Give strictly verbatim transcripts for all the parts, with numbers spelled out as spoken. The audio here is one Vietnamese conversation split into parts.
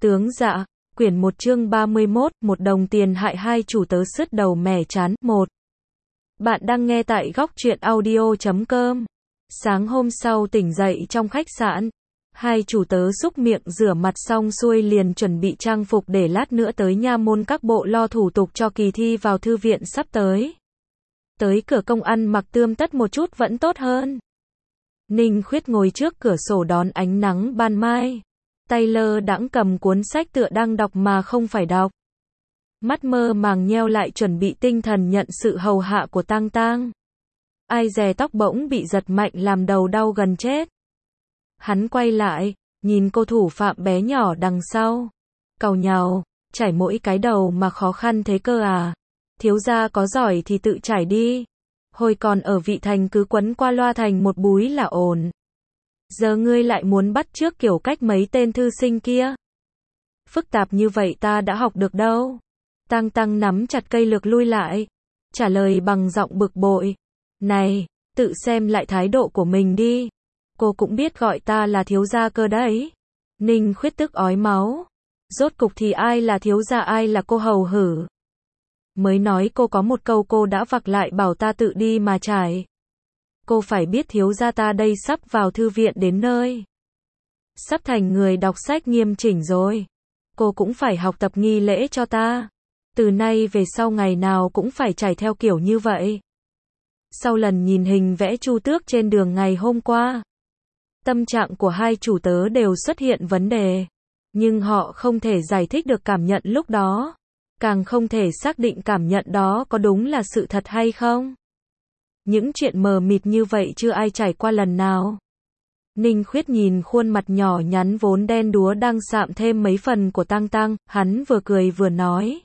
Tướng dạ, quyển một chương ba mươi mốt, một đồng tiền hại hai chủ tớ sứt đầu mẻ chán. một. Bạn đang nghe tại góc truyện audio chấm com. Sáng hôm sau tỉnh dậy trong khách sạn, hai chủ tớ xúc miệng rửa mặt xong xuôi liền chuẩn bị trang phục để lát nữa tới nha môn các bộ lo thủ tục cho kỳ thi vào thư viện sắp tới. Tới cửa công ăn mặc tươm tất một chút vẫn tốt hơn. Ninh Khuyết ngồi trước cửa sổ đón ánh nắng ban mai. Tay lơ đãng cầm cuốn sách tựa đang đọc mà không phải đọc. Mắt mơ màng nheo lại chuẩn bị tinh thần nhận sự hầu hạ của Tang Tang. Ai dè tóc bỗng bị giật mạnh làm đầu đau gần chết. Hắn quay lại, nhìn cô thủ phạm bé nhỏ đằng sau. Càu nhàu, chải mỗi cái đầu mà khó khăn thế cơ à. Thiếu gia có giỏi thì tự chải đi. Hồi còn ở Vị Thành cứ quấn qua loa thành một búi là ổn. Giờ ngươi lại muốn bắt chước kiểu cách mấy tên thư sinh kia. Phức tạp như vậy ta đã học được đâu. Tang Tang nắm chặt cây lược lui lại. Trả lời bằng giọng bực bội. Này, tự xem lại thái độ của mình đi. Cô cũng biết gọi ta là thiếu gia cơ đấy. Ninh Khuyết tức ói máu. Rốt cục thì ai là thiếu gia ai là cô hầu hử. Mới nói cô có một câu cô đã vặc lại bảo ta tự đi mà trải. Cô phải biết thiếu gia ta đây sắp vào thư viện đến nơi. Sắp thành người đọc sách nghiêm chỉnh rồi. Cô cũng phải học tập nghi lễ cho ta. Từ nay về sau ngày nào cũng phải trải theo kiểu như vậy. Sau lần nhìn hình vẽ Chu Tước trên đường ngày hôm qua, tâm trạng của hai chủ tớ đều xuất hiện vấn đề. Nhưng họ không thể giải thích được cảm nhận lúc đó. Càng không thể xác định cảm nhận đó có đúng là sự thật hay không. Những chuyện mờ mịt như vậy chưa ai trải qua lần nào. Ninh Khuyết nhìn khuôn mặt nhỏ nhắn vốn đen đúa đang sạm thêm mấy phần của Tang Tang, hắn vừa cười vừa nói.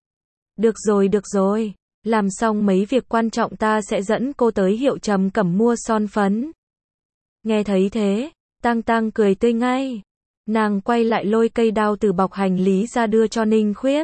Được rồi được rồi, làm xong mấy việc quan trọng ta sẽ dẫn cô tới Hiệu Trầm Cẩm mua son phấn. Nghe thấy thế, Tang Tang cười tươi ngay. Nàng quay lại lôi cây đao từ bọc hành lý ra đưa cho Ninh Khuyết.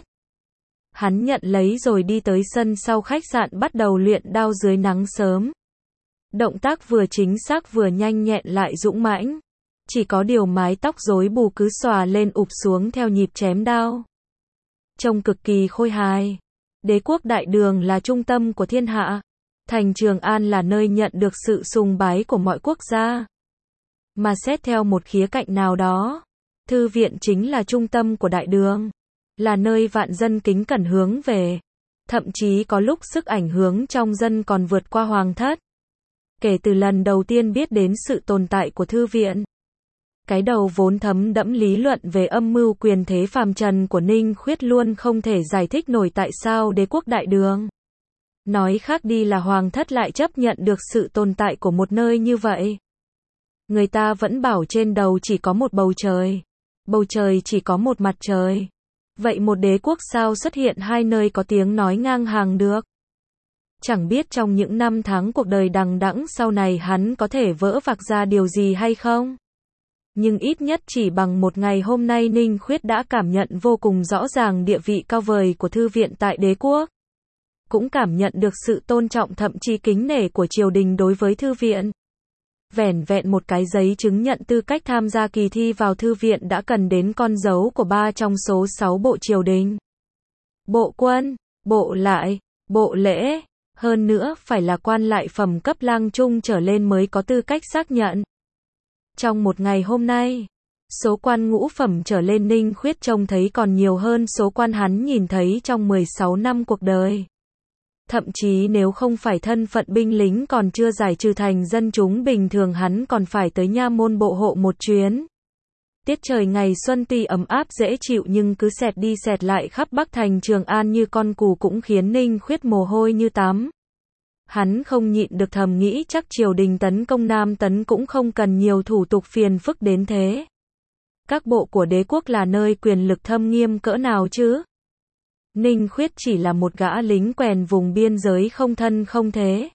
Hắn nhận lấy rồi đi tới sân sau khách sạn bắt đầu luyện đao dưới nắng sớm. Động tác vừa chính xác vừa nhanh nhẹn lại dũng mãnh. Chỉ có điều mái tóc rối bù cứ xòa lên ụp xuống theo nhịp chém đao. Trông cực kỳ khôi hài. Đế quốc Đại Đường là trung tâm của thiên hạ. Thành Trường An là nơi nhận được sự sùng bái của mọi quốc gia. Mà xét theo một khía cạnh nào đó, thư viện chính là trung tâm của Đại Đường. Là nơi vạn dân kính cẩn hướng về. Thậm chí có lúc sức ảnh hưởng trong dân còn vượt qua hoàng thất. Kể từ lần đầu tiên biết đến sự tồn tại của thư viện, cái đầu vốn thấm đẫm lý luận về âm mưu quyền thế phàm trần của Ninh Khuyết luôn không thể giải thích nổi tại sao đế quốc Đại Đường, nói khác đi là hoàng thất lại chấp nhận được sự tồn tại của một nơi như vậy. Người ta vẫn bảo trên đầu chỉ có một bầu trời, bầu trời chỉ có một mặt trời. Vậy một đế quốc sao xuất hiện hai nơi có tiếng nói ngang hàng được? Chẳng biết trong những năm tháng cuộc đời đằng đẵng sau này hắn có thể vỡ vạc ra điều gì hay không? Nhưng ít nhất chỉ bằng một ngày hôm nay Ninh Khuyết đã cảm nhận vô cùng rõ ràng địa vị cao vời của thư viện tại đế quốc. Cũng cảm nhận được sự tôn trọng thậm chí kính nể của triều đình đối với thư viện. Vẻn vẹn một cái giấy chứng nhận tư cách tham gia kỳ thi vào thư viện đã cần đến con dấu của ba trong số sáu bộ triều đình. Bộ quân, bộ lại, bộ lễ, hơn nữa phải là quan lại phẩm cấp lang trung trở lên mới có tư cách xác nhận. Trong một ngày hôm nay, số quan ngũ phẩm trở lên Ninh Khuyết trông thấy còn nhiều hơn số quan hắn nhìn thấy trong mười sáu năm cuộc đời. Thậm chí nếu không phải thân phận binh lính còn chưa giải trừ thành dân chúng bình thường hắn còn phải tới nha môn bộ hộ một chuyến. Tiết trời ngày xuân tuy ấm áp dễ chịu nhưng cứ xẹt đi xẹt lại khắp Bắc thành Trường An như con cù cũng khiến Ninh Khuyết mồ hôi như tắm. Hắn không nhịn được thầm nghĩ chắc triều đình tấn công Nam Tấn cũng không cần nhiều thủ tục phiền phức đến thế. Các bộ của đế quốc là nơi quyền lực thâm nghiêm cỡ nào chứ? Ninh Khuyết chỉ là một gã lính quèn vùng biên giới không thân không thế.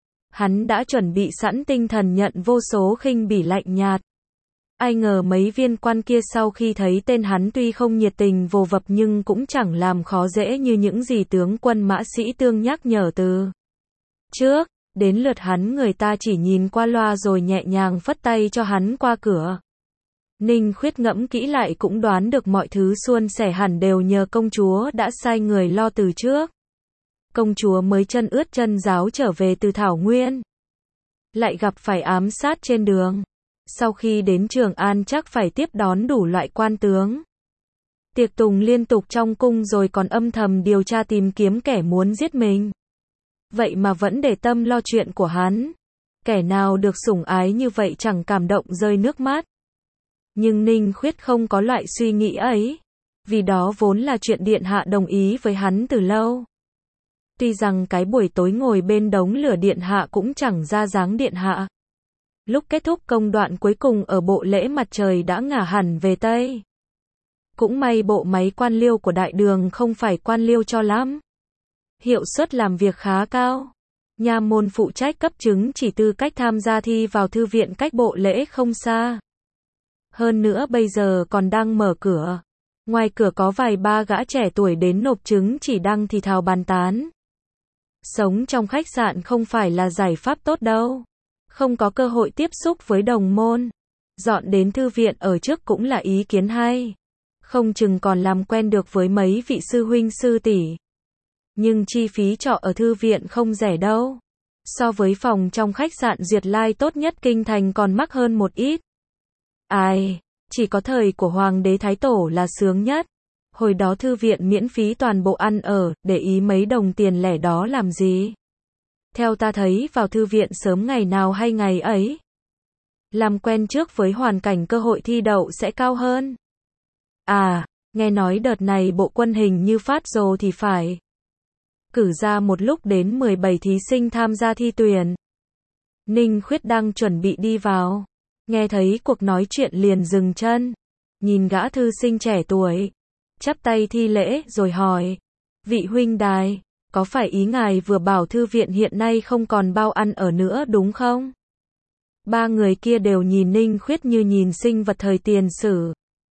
Hắn đã chuẩn bị sẵn tinh thần nhận vô số khinh bỉ lạnh nhạt. Ai ngờ mấy viên quan kia sau khi thấy tên hắn tuy không nhiệt tình vồ vập nhưng cũng chẳng làm khó dễ như những gì tướng quân Mã Sĩ Tương nhắc nhở từ trước. Đến lượt hắn người ta chỉ nhìn qua loa rồi nhẹ nhàng phất tay cho hắn qua cửa. Ninh Khuyết ngẫm kỹ lại cũng đoán được mọi thứ suôn sẻ hẳn đều nhờ công chúa đã sai người lo từ trước. Công chúa mới chân ướt chân ráo trở về từ Thảo Nguyên. Lại gặp phải ám sát trên đường. Sau khi đến Trường An chắc phải tiếp đón đủ loại quan tướng. Tiệc tùng liên tục trong cung rồi còn âm thầm điều tra tìm kiếm kẻ muốn giết mình. Vậy mà vẫn để tâm lo chuyện của hắn. Kẻ nào được sủng ái như vậy chẳng cảm động rơi nước mắt. Nhưng Ninh Khuyết không có loại suy nghĩ ấy. Vì đó vốn là chuyện điện hạ đồng ý với hắn từ lâu. Tuy rằng cái buổi tối ngồi bên đống lửa điện hạ cũng chẳng ra dáng điện hạ. Lúc kết thúc công đoạn cuối cùng ở bộ lễ mặt trời đã ngả hẳn về Tây. Cũng may bộ máy quan liêu của đại đường không phải quan liêu cho lắm. Hiệu suất làm việc khá cao. Nha môn phụ trách cấp chứng chỉ tư cách tham gia thi vào thư viện cách bộ lễ không xa. Hơn nữa bây giờ còn đang mở cửa. Ngoài cửa có vài ba gã trẻ tuổi đến nộp chứng chỉ đang thì thào bàn tán. Sống trong khách sạn không phải là giải pháp tốt đâu. Không có cơ hội tiếp xúc với đồng môn. Dọn đến thư viện ở trước cũng là ý kiến hay. Không chừng còn làm quen được với mấy vị sư huynh sư tỷ. Nhưng chi phí trọ ở thư viện không rẻ đâu. So với phòng trong khách sạn Duyệt Lai tốt nhất kinh thành còn mắc hơn một ít. Ai, chỉ có thời của Hoàng đế Thái Tổ là sướng nhất. Hồi đó thư viện miễn phí toàn bộ ăn ở, để ý mấy đồng tiền lẻ đó làm gì. Theo ta thấy vào thư viện sớm ngày nào hay ngày ấy. Làm quen trước với hoàn cảnh cơ hội thi đậu sẽ cao hơn. À, nghe nói đợt này bộ quân hình như phát rồ thì phải. Cử ra một lúc đến mười bảy thí sinh tham gia thi tuyển. Ninh Khuyết đang chuẩn bị đi vào. Nghe thấy cuộc nói chuyện liền dừng chân. Nhìn gã thư sinh trẻ tuổi. Chắp tay thi lễ rồi hỏi. Vị huynh đài, có phải ý ngài vừa bảo thư viện hiện nay không còn bao ăn ở nữa đúng không? Ba người kia đều nhìn Ninh Khuyết như nhìn sinh vật thời tiền sử.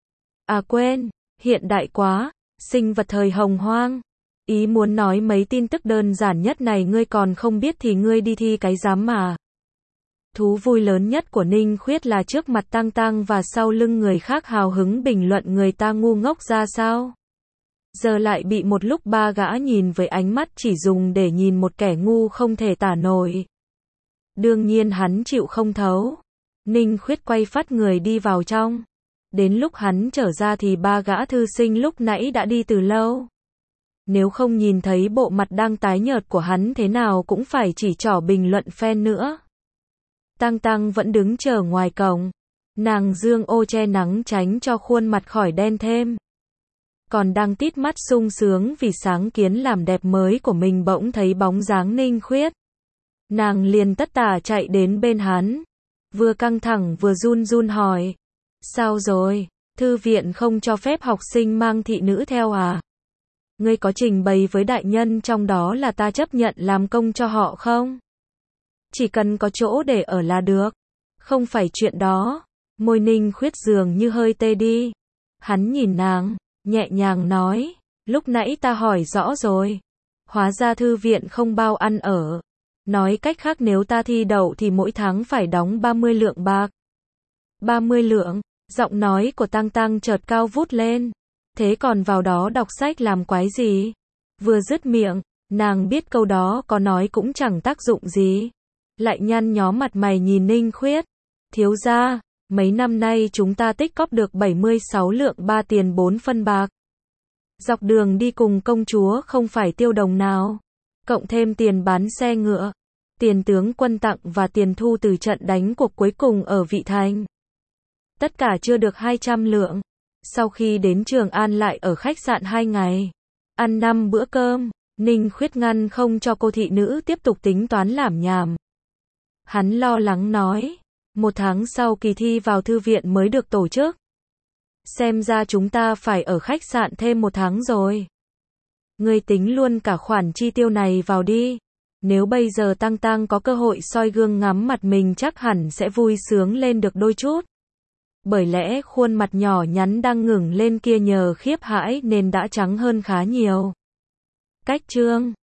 À quên, hiện đại quá, sinh vật thời hồng hoang. Ý muốn nói mấy tin tức đơn giản nhất này ngươi còn không biết thì ngươi đi thi cái giám mà. Thú vui lớn nhất của Ninh Khuyết là trước mặt Tăng Tăng và sau lưng người khác hào hứng bình luận người ta ngu ngốc ra sao. Giờ lại bị một lúc ba gã nhìn với ánh mắt chỉ dùng để nhìn một kẻ ngu không thể tả nổi. Đương nhiên hắn chịu không thấu. Ninh Khuyết quay phát người đi vào trong. Đến lúc hắn trở ra thì ba gã thư sinh lúc nãy đã đi từ lâu. Nếu không nhìn thấy bộ mặt đang tái nhợt của hắn thế nào cũng phải chỉ trỏ bình luận phen nữa. Tăng Tăng vẫn đứng chờ ngoài cổng. Nàng dương ô che nắng tránh cho khuôn mặt khỏi đen thêm. Còn đang tít mắt sung sướng vì sáng kiến làm đẹp mới của mình bỗng thấy bóng dáng Ninh Khuyết. Nàng liền tất tả chạy đến bên hắn. Vừa căng thẳng vừa run run hỏi. Sao rồi? Thư viện không cho phép học sinh mang thị nữ theo à? Ngươi có trình bày với đại nhân trong đó là ta chấp nhận làm công cho họ không? Chỉ cần có chỗ để ở là được. Không phải chuyện đó. Môi Ninh Khuyết dường như hơi tê đi. Hắn nhìn nàng, nhẹ nhàng nói. Lúc nãy ta hỏi rõ rồi. Hóa ra thư viện không bao ăn ở. Nói cách khác nếu ta thi đậu thì mỗi tháng phải đóng ba mươi lượng bạc. ba mươi lượng, giọng nói của Tăng Tăng chợt cao vút lên. Thế còn vào đó đọc sách làm quái gì? Vừa dứt miệng, nàng biết câu đó có nói cũng chẳng tác dụng gì. Lại nhăn nhó mặt mày nhìn Ninh Khuyết. Thiếu gia, mấy năm nay chúng ta tích cóp được bảy mươi sáu lượng ba tiền bốn phân bạc. Dọc đường đi cùng công chúa không phải tiêu đồng nào. Cộng thêm tiền bán xe ngựa, tiền tướng quân tặng và tiền thu từ trận đánh cuộc cuối cùng ở Vị Thành. Tất cả chưa được hai trăm lượng. Sau khi đến Trường An lại ở khách sạn hai ngày. Ăn năm bữa cơm, Ninh Khuyết ngăn không cho cô thị nữ tiếp tục tính toán làm nhảm. Hắn lo lắng nói. Một tháng sau kỳ thi vào thư viện mới được tổ chức. Xem ra chúng ta phải ở khách sạn thêm một tháng rồi. Ngươi tính luôn cả khoản chi tiêu này vào đi. Nếu bây giờ Tăng Tăng có cơ hội soi gương ngắm mặt mình chắc hẳn sẽ vui sướng lên được đôi chút. Bởi lẽ khuôn mặt nhỏ nhắn đang ngừng lên kia nhờ khiếp hãi nên đã trắng hơn khá nhiều. Cách chương